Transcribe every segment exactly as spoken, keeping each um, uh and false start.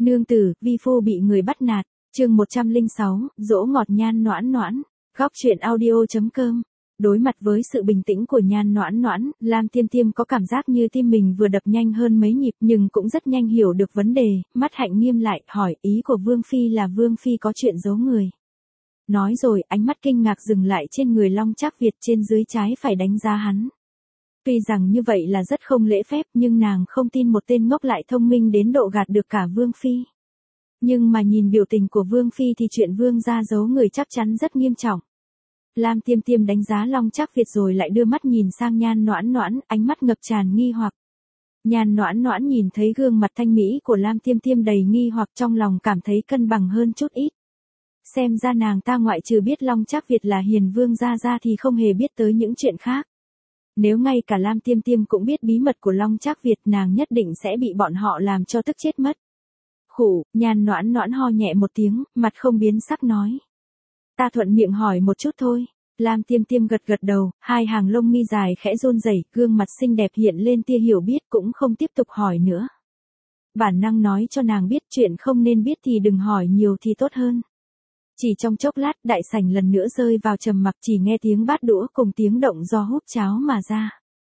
Nương tử, vi phu bị người bắt nạt. Chương một trăm lẻ sáu, dỗ ngọt Nhan Noãn Noãn. Góc truyện audio chấm com. Đối mặt với sự bình tĩnh của Nhan Noãn Noãn, Lam Tiêm Tiêm có cảm giác như tim mình vừa đập nhanh hơn mấy nhịp, nhưng cũng rất nhanh hiểu được vấn đề, mắt hạnh nghiêm lại, hỏi ý của Vương phi là Vương phi có chuyện giấu người. Nói rồi, ánh mắt kinh ngạc dừng lại trên người Long Trác Việt, trên dưới trái phải đánh giá hắn. Tuy rằng như vậy là rất không lễ phép, nhưng nàng không tin một tên ngốc lại thông minh đến độ gạt được cả Vương phi. Nhưng mà nhìn biểu tình của Vương phi thì chuyện Vương gia giấu người chắc chắn rất nghiêm trọng. Lam Tiêm Tiêm đánh giá Long Trác Việt rồi lại đưa mắt nhìn sang Nhan Noãn Noãn, ánh mắt ngập tràn nghi hoặc. Nhan Noãn Noãn nhìn thấy gương mặt thanh mỹ của Lam Tiêm Tiêm đầy nghi hoặc, trong lòng cảm thấy cân bằng hơn chút ít. Xem ra nàng ta ngoại trừ biết Long Trác Việt là hiền vương gia ra thì không hề biết tới những chuyện khác. Nếu ngay cả Lam Tiêm Tiêm cũng biết bí mật của Long Trác Việt, nàng nhất định sẽ bị bọn họ làm cho tức chết mất. Khủ, Nhan Noãn Noãn ho nhẹ một tiếng, mặt không biến sắc nói. Ta thuận miệng hỏi một chút thôi. Lam Tiêm Tiêm gật gật đầu, hai hàng lông mi dài khẽ run rẩy, gương mặt xinh đẹp hiện lên tia hiểu biết, cũng không tiếp tục hỏi nữa. Bản năng nói cho nàng biết chuyện không nên biết thì đừng hỏi nhiều thì tốt hơn. Chỉ trong chốc lát, đại sảnh lần nữa rơi vào trầm mặc, chỉ nghe tiếng bát đũa cùng tiếng động do húp cháo mà ra.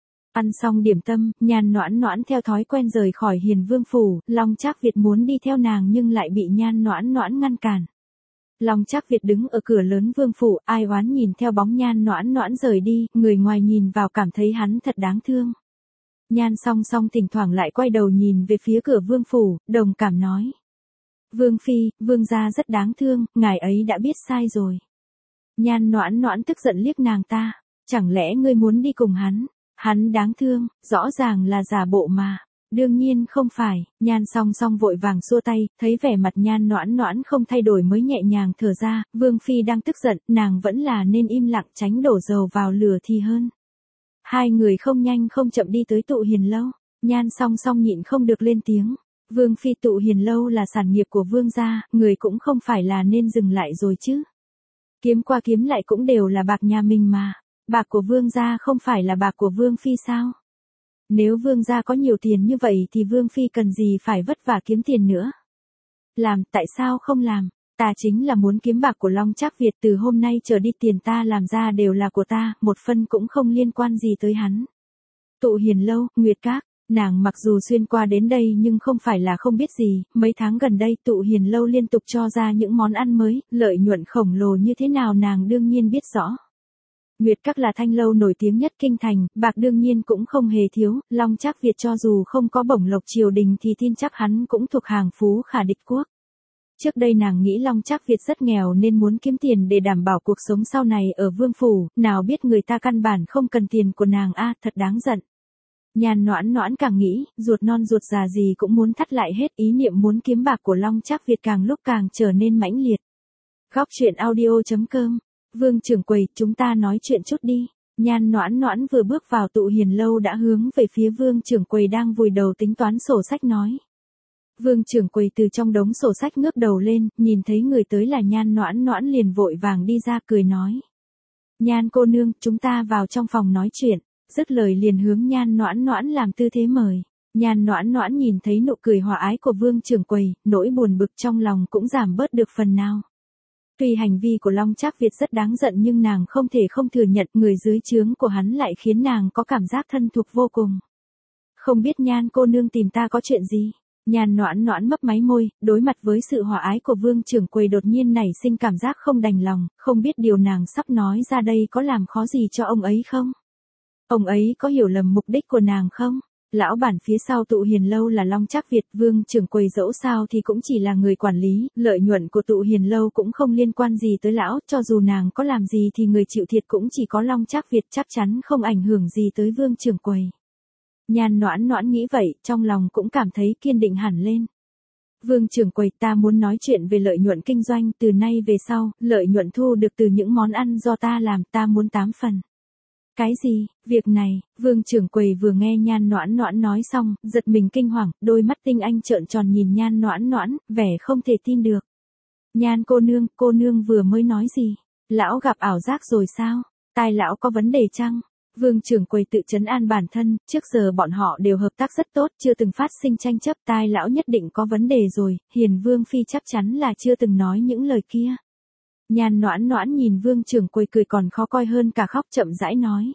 Ăn xong điểm tâm, Nhan Noãn Noãn theo thói quen rời khỏi Hiền Vương phủ, Long Trác Việt muốn đi theo nàng nhưng lại bị Nhan Noãn Noãn ngăn cản. Long Trác Việt đứng ở cửa lớn vương phủ, ai oán nhìn theo bóng Nhan Noãn Noãn rời đi, người ngoài nhìn vào cảm thấy hắn thật đáng thương. Nhan Song Song thỉnh thoảng lại quay đầu nhìn về phía cửa vương phủ, đồng cảm nói. Vương phi, vương gia rất đáng thương, ngài ấy đã biết sai rồi. Nhan Noãn Noãn tức giận liếc nàng ta, chẳng lẽ ngươi muốn đi cùng hắn? Hắn đáng thương, rõ ràng là giả bộ mà. Đương nhiên không phải. Nhan Song Song vội vàng xua tay, thấy vẻ mặt Nhan Noãn Noãn không thay đổi mới nhẹ nhàng thở ra, Vương phi đang tức giận, nàng vẫn là nên im lặng tránh đổ dầu vào lửa thì hơn. Hai người không nhanh không chậm đi tới Tụ Hiền lâu, Nhan Song Song nhịn không được lên tiếng. Vương phi, Tụ Hiền lâu là sản nghiệp của vương gia, người cũng không phải là nên dừng lại rồi chứ. Kiếm qua kiếm lại cũng đều là bạc nhà mình mà, bạc của vương gia không phải là bạc của vương phi sao? Nếu vương gia có nhiều tiền như vậy thì vương phi cần gì phải vất vả kiếm tiền nữa? Làm, tại sao không làm? Ta chính là muốn kiếm bạc của Long Trác Việt, từ hôm nay trở đi tiền ta làm ra đều là của ta, một phân cũng không liên quan gì tới hắn. Tụ Hiền lâu, Nguyệt Các, nàng mặc dù xuyên qua đến đây nhưng không phải là không biết gì, mấy tháng gần đây Tụ Hiền lâu liên tục cho ra những món ăn mới, lợi nhuận khổng lồ như thế nào nàng đương nhiên biết rõ. Nguyệt Các là thanh lâu nổi tiếng nhất kinh thành, bạc đương nhiên cũng không hề thiếu, Long Trác Việt cho dù không có bổng lộc triều đình thì tin chắc hắn cũng thuộc hàng phú khả địch quốc. Trước đây nàng nghĩ Long Trác Việt rất nghèo nên muốn kiếm tiền để đảm bảo cuộc sống sau này ở vương phủ, nào biết người ta căn bản không cần tiền của nàng a, thật đáng giận. Nhan Noãn Noãn càng nghĩ, ruột non ruột già gì cũng muốn thắt lại hết, ý niệm muốn kiếm bạc của Long Trác Việt càng lúc càng trở nên mãnh liệt. Góc truyện audio chấm com. Vương trưởng quầy, chúng ta nói chuyện chút đi. Nhan Noãn Noãn vừa bước vào Tụ Hiền lâu đã hướng về phía vương trưởng quầy đang vùi đầu tính toán sổ sách nói. Vương trưởng quầy từ trong đống sổ sách ngước đầu lên, nhìn thấy người tới là Nhan Noãn Noãn liền vội vàng đi ra cười nói. Nhan cô nương, chúng ta vào trong phòng nói chuyện. Dứt lời liền hướng Nhan Noãn Noãn làm tư thế mời. Nhan Noãn Noãn nhìn thấy nụ cười hòa ái của vương trưởng quầy, nỗi buồn bực trong lòng cũng giảm bớt được phần nào. Tuy hành vi của Long Trác Việt rất đáng giận nhưng nàng không thể không thừa nhận người dưới trướng của hắn lại khiến nàng có cảm giác thân thuộc vô cùng. Không biết Nhan cô nương tìm ta có chuyện gì? Nhan Noãn Noãn mấp máy môi, đối mặt với sự hòa ái của vương trưởng quầy đột nhiên nảy sinh cảm giác không đành lòng, không biết điều nàng sắp nói ra đây có làm khó gì cho ông ấy không? Ông ấy có hiểu lầm mục đích của nàng không? Lão bản phía sau Tụ Hiền lâu là Long Trác Việt, vương trưởng quầy dẫu sao thì cũng chỉ là người quản lý, lợi nhuận của Tụ Hiền lâu cũng không liên quan gì tới lão, cho dù nàng có làm gì thì người chịu thiệt cũng chỉ có Long Trác Việt, chắc chắn không ảnh hưởng gì tới vương trưởng quầy. Nhan Noãn Noãn nghĩ vậy, trong lòng cũng cảm thấy kiên định hẳn lên. Vương trưởng quầy, ta muốn nói chuyện về lợi nhuận kinh doanh, từ nay về sau, lợi nhuận thu được từ những món ăn do ta làm, ta muốn tám phần. Cái gì? Việc này, vương trưởng quầy vừa nghe Nhan Noãn Noãn nói xong, giật mình kinh hoàng, đôi mắt tinh anh trợn tròn nhìn Nhan Noãn Noãn, vẻ không thể tin được. Nhan cô nương, cô nương vừa mới nói gì? Lão gặp ảo giác rồi sao? Tai lão có vấn đề chăng? Vương trưởng quầy tự trấn an bản thân, trước giờ bọn họ đều hợp tác rất tốt, chưa từng phát sinh tranh chấp, tai lão nhất định có vấn đề rồi, Hiền Vương phi chắc chắn là chưa từng nói những lời kia. Nhan Noãn Noãn nhìn Vương trưởng quầy cười còn khó coi hơn cả khóc, chậm rãi nói.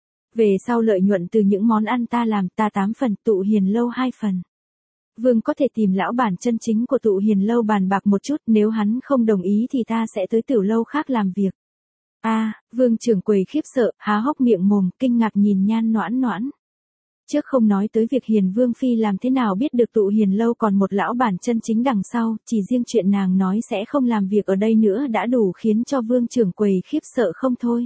Về sau lợi nhuận từ những món ăn ta làm, ta tám phần, tụ Hiền lâu hai phần. Vương có thể tìm lão bản chân chính của tụ Hiền lâu bàn bạc một chút, nếu hắn không đồng ý thì ta sẽ tới tiểu lâu khác làm việc. A, à, Vương trưởng quầy khiếp sợ, há hốc miệng mồm, kinh ngạc nhìn Nhan Noãn Noãn. Trước không nói tới việc Hiền Vương phi làm thế nào biết được tụ Hiền lâu còn một lão bản chân chính đằng sau, chỉ riêng chuyện nàng nói sẽ không làm việc ở đây nữa đã đủ khiến cho Vương trưởng quầy khiếp sợ không thôi.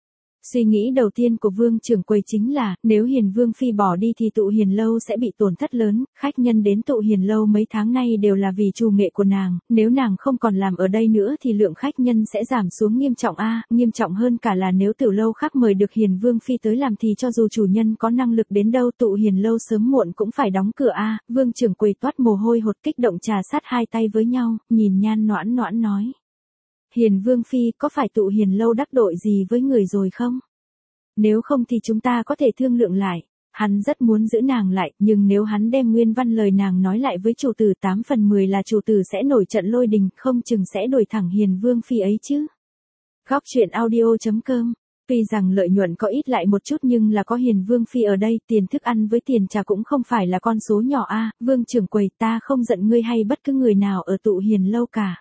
Suy nghĩ đầu tiên của Vương trưởng quầy chính là, nếu Hiền Vương phi bỏ đi thì tụ Hiền lâu sẽ bị tổn thất lớn, khách nhân đến tụ Hiền lâu mấy tháng nay đều là vì trù nghệ của nàng, nếu nàng không còn làm ở đây nữa thì lượng khách nhân sẽ giảm xuống nghiêm trọng a, nghiêm trọng hơn cả là nếu tiểu lâu khác mời được Hiền Vương phi tới làm thì cho dù chủ nhân có năng lực đến đâu tụ Hiền lâu sớm muộn cũng phải đóng cửa a. Vương trưởng quầy toát mồ hôi hột, kích động trà sát hai tay với nhau, nhìn Nhan Noãn Noãn nói. Hiền Vương phi, có phải tụ Hiền lâu đắc tội gì với người rồi không? Nếu không thì chúng ta có thể thương lượng lại. Hắn rất muốn giữ nàng lại, nhưng nếu hắn đem nguyên văn lời nàng nói lại với chủ tử tám phần mười là chủ tử sẽ nổi trận lôi đình, không chừng sẽ đuổi thẳng Hiền Vương phi ấy chứ. Góc truyện audio chấm com. Tuy rằng lợi nhuận có ít lại một chút nhưng là có Hiền Vương phi ở đây, tiền thức ăn với tiền trà cũng không phải là con số nhỏ a. Vương trưởng quầy, ta không giận ngươi hay bất cứ người nào ở tụ Hiền lâu cả.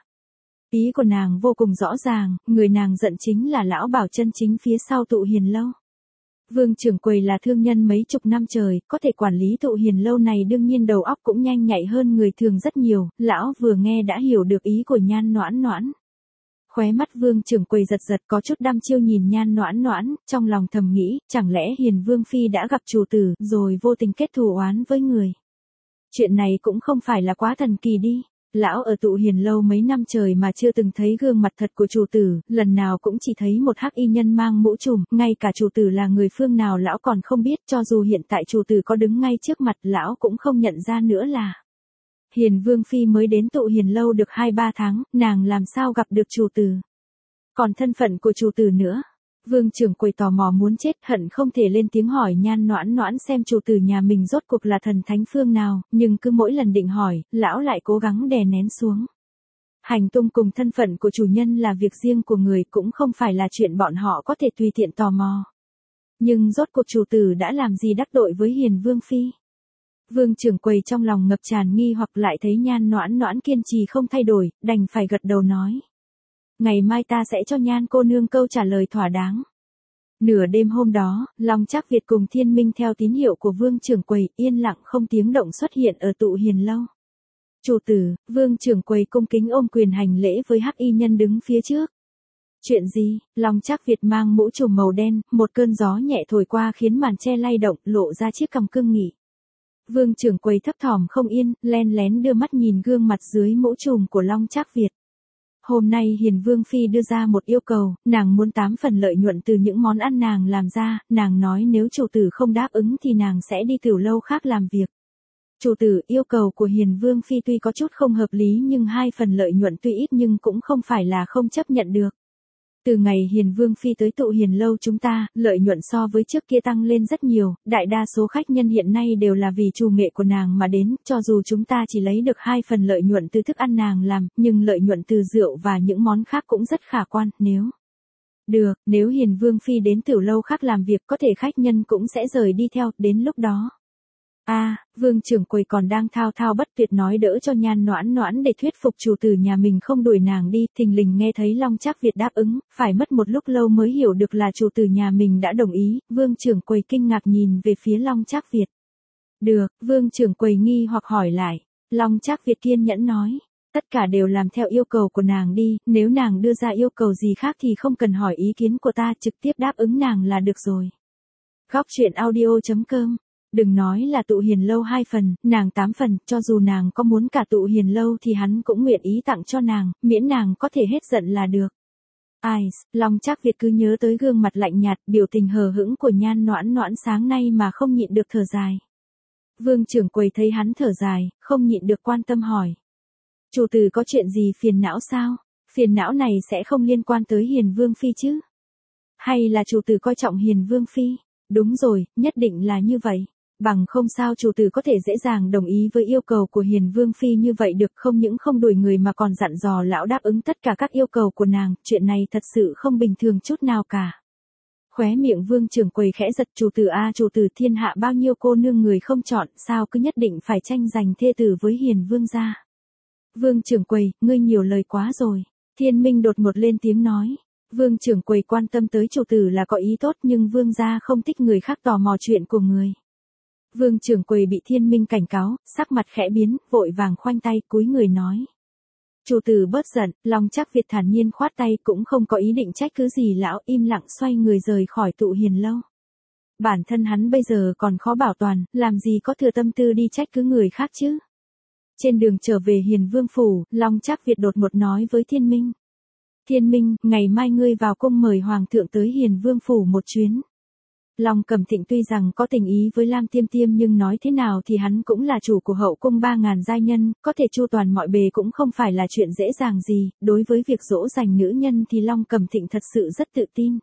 Ý của nàng vô cùng rõ ràng, người nàng giận chính là lão bảo chân chính phía sau tụ Hiền lâu. Vương trưởng quầy là thương nhân mấy chục năm trời, có thể quản lý tụ Hiền lâu này đương nhiên đầu óc cũng nhanh nhạy hơn người thường rất nhiều, lão vừa nghe đã hiểu được ý của Nhan Noãn Noãn. Khóe mắt Vương trưởng quầy giật giật có chút đăm chiêu nhìn Nhan Noãn Noãn, trong lòng thầm nghĩ, chẳng lẽ Hiền Vương phi đã gặp chủ tử, rồi vô tình kết thù oán với người. Chuyện này cũng không phải là quá thần kỳ đi. Lão ở tụ Hiền lâu mấy năm trời mà chưa từng thấy gương mặt thật của chủ tử, lần nào cũng chỉ thấy một hắc y nhân mang mũ trùm, ngay cả chủ tử là người phương nào lão còn không biết, cho dù hiện tại chủ tử có đứng ngay trước mặt lão cũng không nhận ra nữa là. Hiền Vương phi mới đến tụ Hiền lâu được hai ba tháng, nàng làm sao gặp được chủ tử. Còn thân phận của chủ tử nữa. Vương trưởng quầy tò mò muốn chết, hận không thể lên tiếng hỏi Nhan Noãn Noãn xem chủ tử nhà mình rốt cuộc là thần thánh phương nào, nhưng cứ mỗi lần định hỏi, lão lại cố gắng đè nén xuống. Hành tung cùng thân phận của chủ nhân là việc riêng của người, cũng không phải là chuyện bọn họ có thể tùy tiện tò mò. Nhưng rốt cuộc chủ tử đã làm gì đắc tội với Hiền Vương phi? Vương trưởng quầy trong lòng ngập tràn nghi hoặc lại thấy Nhan Noãn Noãn kiên trì không thay đổi, đành phải gật đầu nói. Ngày mai ta sẽ cho Nhan cô nương câu trả lời thỏa đáng. Nửa đêm hôm đó, Long Trác Việt cùng Thiên Minh theo tín hiệu của Vương trưởng quầy yên lặng không tiếng động xuất hiện ở tụ Hiền lâu. Chủ tử, Vương trưởng quầy cung kính ôm quyền hành lễ với hắc y nhân đứng phía trước. Chuyện gì? Long Trác Việt mang mũ trùm màu đen, một cơn gió nhẹ thổi qua khiến màn che lay động, lộ ra chiếc cằm cương nghị. Vương trưởng quầy thấp thỏm không yên, len lén đưa mắt nhìn gương mặt dưới mũ trùm của Long Trác Việt. Hôm nay Hiền Vương phi đưa ra một yêu cầu, nàng muốn tám phần lợi nhuận từ những món ăn nàng làm ra, nàng nói nếu chủ tử không đáp ứng thì nàng sẽ đi tiểu lâu khác làm việc. Chủ tử, yêu cầu của Hiền Vương phi tuy có chút không hợp lý nhưng hai phần lợi nhuận tuy ít nhưng cũng không phải là không chấp nhận được. Từ ngày Hiền Vương phi tới tụ Hiền lâu chúng ta, lợi nhuận so với trước kia tăng lên rất nhiều, đại đa số khách nhân hiện nay đều là vì trù nghệ của nàng mà đến, cho dù chúng ta chỉ lấy được hai phần lợi nhuận từ thức ăn nàng làm, nhưng lợi nhuận từ rượu và những món khác cũng rất khả quan, nếu được, nếu Hiền Vương phi đến tiểu lâu khác làm việc có thể khách nhân cũng sẽ rời đi theo, đến lúc đó. A, à, Vương trưởng quầy còn đang thao thao bất tuyệt nói đỡ cho Nhan Noãn Noãn để thuyết phục chủ tử nhà mình không đuổi nàng đi, thình lình nghe thấy Long Trác Việt đáp ứng, phải mất một lúc lâu mới hiểu được là chủ tử nhà mình đã đồng ý, Vương trưởng quầy kinh ngạc nhìn về phía Long Trác Việt. Được, Vương trưởng quầy nghi hoặc hỏi lại, Long Trác Việt kiên nhẫn nói, tất cả đều làm theo yêu cầu của nàng đi, nếu nàng đưa ra yêu cầu gì khác thì không cần hỏi ý kiến của ta, trực tiếp đáp ứng nàng là được rồi. Góc truyện audio chấm com. Đừng nói là tụ Hiền lâu hai phần, nàng tám phần, cho dù nàng có muốn cả tụ Hiền lâu thì hắn cũng nguyện ý tặng cho nàng, miễn nàng có thể hết giận là được. Ai, Long Trác Việt cứ nhớ tới gương mặt lạnh nhạt, biểu tình hờ hững của Nhan Noãn Noãn sáng nay mà không nhịn được thở dài. Vương trưởng quầy thấy hắn thở dài, không nhịn được quan tâm hỏi. Chủ tử có chuyện gì phiền não sao? Phiền não này sẽ không liên quan tới Hiền Vương phi chứ? Hay là chủ tử coi trọng Hiền Vương phi? Đúng rồi, nhất định là như vậy. Bằng không sao chủ tử có thể dễ dàng đồng ý với yêu cầu của Hiền Vương Phi như vậy được, không những không đuổi người mà còn dặn dò lão đáp ứng tất cả các yêu cầu của nàng, chuyện này thật sự không bình thường chút nào cả. Khóe miệng Vương trưởng quầy khẽ giật, chủ tử a chủ tử, thiên hạ bao nhiêu cô nương người không chọn, sao cứ nhất định phải tranh giành thê tử với Hiền Vương gia. Vương trưởng quầy, ngươi nhiều lời quá rồi. Thiên Minh đột ngột lên tiếng nói. Vương trưởng quầy quan tâm tới chủ tử là có ý tốt, nhưng Vương gia không thích người khác tò mò chuyện của người. Vương trưởng quầy bị Thiên Minh cảnh cáo, sắc mặt khẽ biến, vội vàng khoanh tay cúi người nói. Chủ tử bớt giận, Long Trác Việt thản nhiên khoát tay, cũng không có ý định trách cứ gì lão, im lặng xoay người rời khỏi tụ hiền lâu. Bản thân hắn bây giờ còn khó bảo toàn, làm gì có thừa tâm tư đi trách cứ người khác chứ. Trên đường trở về Hiền Vương phủ, Long Trác Việt đột ngột nói với Thiên Minh. Thiên Minh, ngày mai ngươi vào cung mời Hoàng thượng tới Hiền Vương phủ một chuyến. Long Cẩm Thịnh tuy rằng có tình ý với Lam Tiêm Tiêm nhưng nói thế nào thì hắn cũng là chủ của hậu cung ba ngàn giai nhân, có thể chu toàn mọi bề cũng không phải là chuyện dễ dàng gì, đối với việc dỗ dành nữ nhân thì Long Cẩm Thịnh thật sự rất tự tin.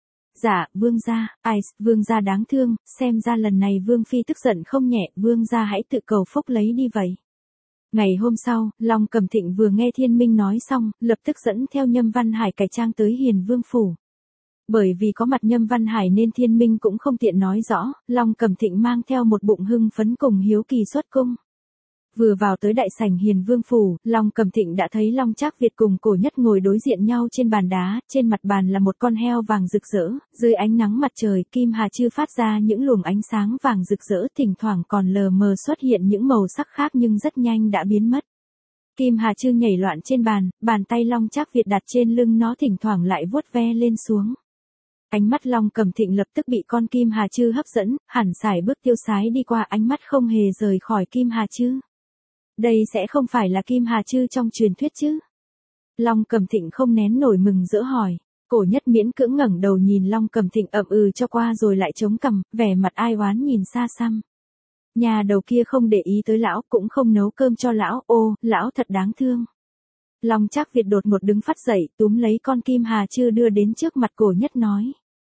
Dạ, Vương gia, ai, Vương gia đáng thương, xem ra lần này Vương Phi tức giận không nhẹ, Vương gia hãy tự cầu phúc lấy đi vậy. Ngày hôm sau, Long Cẩm Thịnh vừa nghe Thiên Minh nói xong, lập tức dẫn theo Nhâm Văn Hải cải trang tới Hiền Vương phủ. Bởi vì có mặt Nhâm Văn Hải nên Thiên Minh cũng không tiện nói rõ, Long Cẩm Thịnh mang theo một bụng hưng phấn cùng hiếu kỳ xuất cung. Vừa vào tới đại sảnh Hiền Vương phủ, Long Cẩm Thịnh đã thấy Long Trác Việt cùng Cổ Nhất ngồi đối diện nhau trên bàn đá, trên mặt bàn là một con heo vàng rực rỡ, dưới ánh nắng mặt trời, Kim Hà Chư phát ra những luồng ánh sáng vàng rực rỡ, thỉnh thoảng còn lờ mờ xuất hiện những màu sắc khác nhưng rất nhanh đã biến mất. Kim Hà Chư nhảy loạn trên bàn, bàn tay Long Trác Việt đặt trên lưng nó thỉnh thoảng lại vuốt ve lên xuống. Ánh mắt Long Cẩm Thịnh lập tức bị con Kim Hà Chư hấp dẫn, hẳn sải bước tiêu sái đi qua, ánh mắt không hề rời khỏi Kim Hà Chư. Đây sẽ không phải là Kim Hà Chư trong truyền thuyết chứ? Long Cẩm Thịnh không nén nổi mừng rỡ hỏi. Cổ Nhất miễn cưỡng ngẩng đầu nhìn Long Cẩm Thịnh ậm ừ cho qua rồi lại chống cằm, vẻ mặt ai oán nhìn xa xăm. Nhà đầu kia không để ý tới lão, cũng không nấu cơm cho lão, ô, lão thật đáng thương. Long Trác Việt đột ngột đứng phát dậy, túm lấy con Kim Hà Chư đưa đến trước mặt Cổ Nhất nói.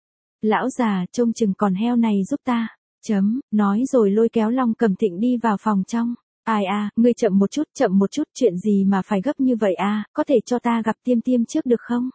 Lão già, trông chừng con heo này giúp ta. Chấm, nói rồi lôi kéo Long Cẩm Thịnh đi vào phòng trong. Ai à, ngươi chậm một chút, chậm một chút, chuyện gì mà phải gấp như vậy à, có thể cho ta gặp Tiêm Tiêm trước được không?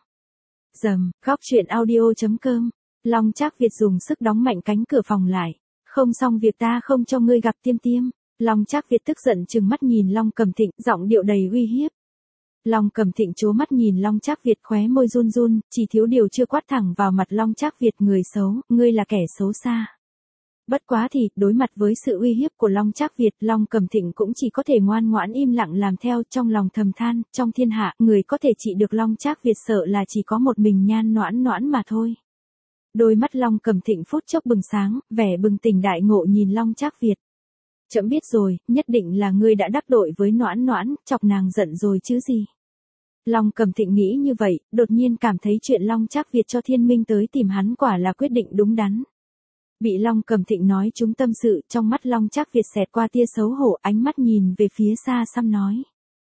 Dầm, góc truyện audio chấm com. Long Trác Việt dùng sức đóng mạnh cánh cửa phòng lại. Không xong việc ta không cho ngươi gặp Tiêm Tiêm. Long Trác Việt tức giận trừng mắt nhìn Long Cẩm Thịnh, giọng điệu đầy uy hiếp. Long Cẩm Thịnh trố mắt nhìn Long Trác Việt, khóe môi run run, chỉ thiếu điều chưa quát thẳng vào mặt Long Trác Việt, người xấu, ngươi là kẻ xấu xa. Bất quá thì, đối mặt với sự uy hiếp của Long Trác Việt, Long Cẩm Thịnh cũng chỉ có thể ngoan ngoãn im lặng làm theo, trong lòng thầm than, trong thiên hạ, người có thể trị được Long Trác Việt sợ là chỉ có một mình Nhan Noãn Noãn mà thôi. Đôi mắt Long Cẩm Thịnh phút chốc bừng sáng, vẻ bừng tỉnh đại ngộ nhìn Long Trác Việt. Chậm biết rồi, nhất định là ngươi đã đắc tội với Noãn Noãn, chọc nàng giận rồi chứ gì. Long Cẩm Thịnh nghĩ như vậy, đột nhiên cảm thấy chuyện Long Trác Việt cho Thiên Minh tới tìm hắn quả là quyết định đúng đắn. Bị Long Cẩm Thịnh nói trúng tâm sự, trong mắt Long Trác Việt xẹt qua tia xấu hổ, ánh mắt nhìn về phía xa xăm nói.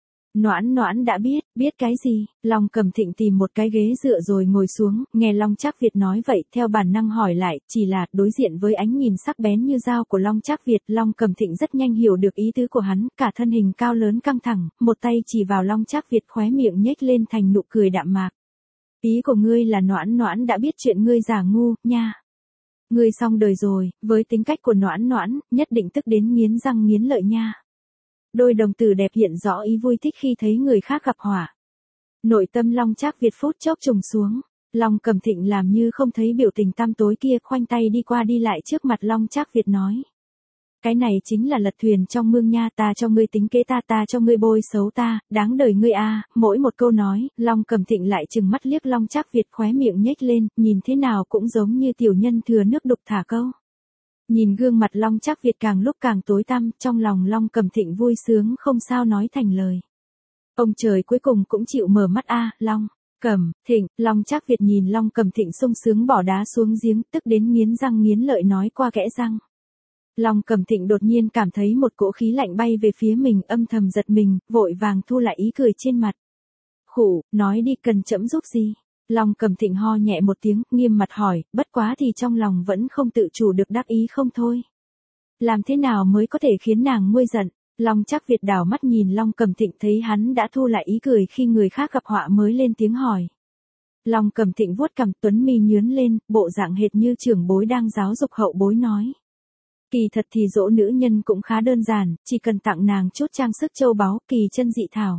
Noãn Noãn đã biết, biết cái gì? Long Cẩm Thịnh tìm một cái ghế dựa rồi ngồi xuống, nghe Long Trác Việt nói vậy, theo bản năng hỏi lại, chỉ là, đối diện với ánh nhìn sắc bén như dao của Long Trác Việt, Long Cẩm Thịnh rất nhanh hiểu được ý tứ của hắn, cả thân hình cao lớn căng thẳng, một tay chỉ vào Long Trác Việt, khóe miệng nhếch lên thành nụ cười đạm mạc. Ý của ngươi là Noãn Noãn đã biết chuyện ngươi giả ngu, nha. Ngươi xong đời rồi, với tính cách của Noãn Noãn, nhất định tức đến nghiến răng nghiến lợi nha. Đôi đồng tử đẹp hiện rõ ý vui thích khi thấy người khác gặp họa. Nội tâm Long Trác Việt phút chốc trùng xuống. Long Cẩm Thịnh làm như không thấy biểu tình tăm tối kia, khoanh tay đi qua đi lại trước mặt Long Trác Việt nói. Cái này chính là lật thuyền trong mương nha, ta cho ngươi tính kế ta, ta cho ngươi bôi xấu ta, đáng đời ngươi a. Mỗi một câu nói, Long Cẩm Thịnh lại trừng mắt liếc Long Trác Việt, khóe miệng nhếch lên, nhìn thế nào cũng giống như tiểu nhân thừa nước đục thả câu. Nhìn gương mặt Long Trác Việt càng lúc càng tối tăm, trong lòng Long Cẩm Thịnh vui sướng không sao nói thành lời. Ông trời cuối cùng cũng chịu mở mắt a, Long Cẩm Thịnh. Long Trác Việt nhìn Long Cẩm Thịnh sung sướng bỏ đá xuống giếng, tức đến nghiến răng nghiến lợi nói qua kẽ răng. Long Cẩm Thịnh đột nhiên cảm thấy một cỗ khí lạnh bay về phía mình, âm thầm giật mình, vội vàng thu lại ý cười trên mặt. Khụ, nói đi, cần trẫm giúp gì? Long Cẩm Thịnh ho nhẹ một tiếng, nghiêm mặt hỏi, bất quá thì trong lòng vẫn không tự chủ được đắc ý không thôi. Làm thế nào mới có thể khiến nàng nguôi giận? Long Trác Việt đảo mắt nhìn Long Cẩm Thịnh, thấy hắn đã thu lại ý cười khi người khác gặp họa mới lên tiếng hỏi. Long Cẩm Thịnh vuốt cằm, tuấn mi nhướng lên, bộ dạng hệt như trưởng bối đang giáo dục hậu bối nói. Kỳ thật thì dỗ nữ nhân cũng khá đơn giản, chỉ cần tặng nàng chút trang sức châu báu, kỳ chân dị thảo.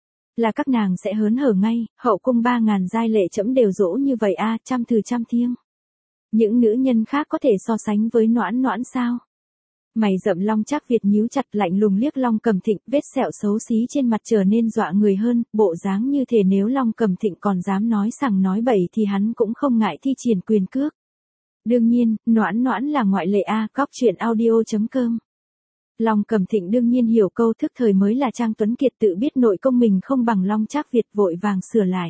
Là các nàng sẽ hớn hở ngay, hậu cung ba ngàn giai lệ trẫm đều dỗ như vậy a, trăm từ trăm thiêng. Những nữ nhân khác có thể so sánh với Noãn Noãn sao? Mày rậm Long Trác Việt nhíu chặt, lạnh lùng liếc Long Cẩm Thịnh, vết sẹo xấu xí trên mặt trở nên dọa người hơn, bộ dáng như thể nếu Long Cẩm Thịnh còn dám nói sằng nói bậy thì hắn cũng không ngại thi triển quyền cước. Đương nhiên, Noãn Noãn là ngoại lệ a, góc truyện audio chấm com. Long Cẩm Thịnh đương nhiên hiểu câu thức thời mới là Trang Tuấn Kiệt, tự biết nội công mình không bằng Long Trác Việt, vội vàng sửa lại.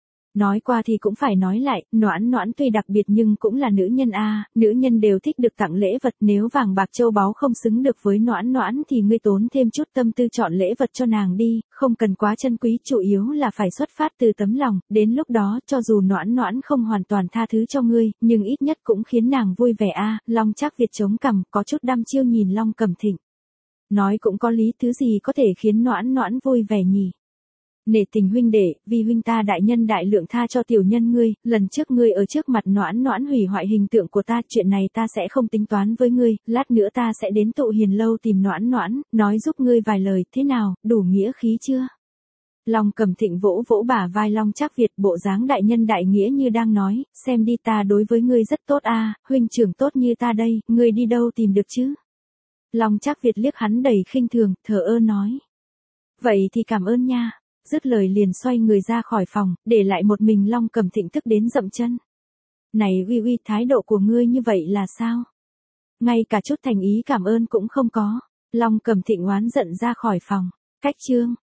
Nói qua thì cũng phải nói lại, Noãn Noãn tuy đặc biệt nhưng cũng là nữ nhân a, nữ nhân đều thích được tặng lễ vật, nếu vàng bạc châu báu không xứng được với Noãn Noãn thì ngươi tốn thêm chút tâm tư chọn lễ vật cho nàng đi, không cần quá chân quý, chủ yếu là phải xuất phát từ tấm lòng, đến lúc đó cho dù Noãn Noãn không hoàn toàn tha thứ cho ngươi, nhưng ít nhất cũng khiến nàng vui vẻ a. Long Trác Việt chống cằm, có chút đăm chiêu nhìn Long Cẩm Thịnh. Nói cũng có lý, thứ gì có thể khiến Noãn Noãn vui vẻ nhỉ? Nể tình huynh đệ, vì huynh ta đại nhân đại lượng tha cho tiểu nhân ngươi, lần trước ngươi ở trước mặt Noãn Noãn hủy hoại hình tượng của ta, chuyện này ta sẽ không tính toán với ngươi, lát nữa ta sẽ đến tụ hiền lâu tìm Noãn Noãn, nói giúp ngươi vài lời, thế nào, đủ nghĩa khí chưa? Long Cẩm Thịnh vỗ vỗ bả vai Long Trác Việt, bộ dáng đại nhân đại nghĩa như đang nói, xem đi, ta đối với ngươi rất tốt a, huynh trưởng tốt như ta đây, ngươi đi đâu tìm được chứ? Long Trác Việt liếc hắn đầy khinh thường, thờ ơ nói. Vậy thì cảm ơn nha. Dứt lời liền xoay người ra khỏi phòng, để lại một mình Long Cẩm Thịnh tức đến dậm chân. Này uy uy, thái độ của ngươi như vậy là sao? Ngay cả chút thành ý cảm ơn cũng không có. Long Cẩm Thịnh oán giận ra khỏi phòng. Cách chương.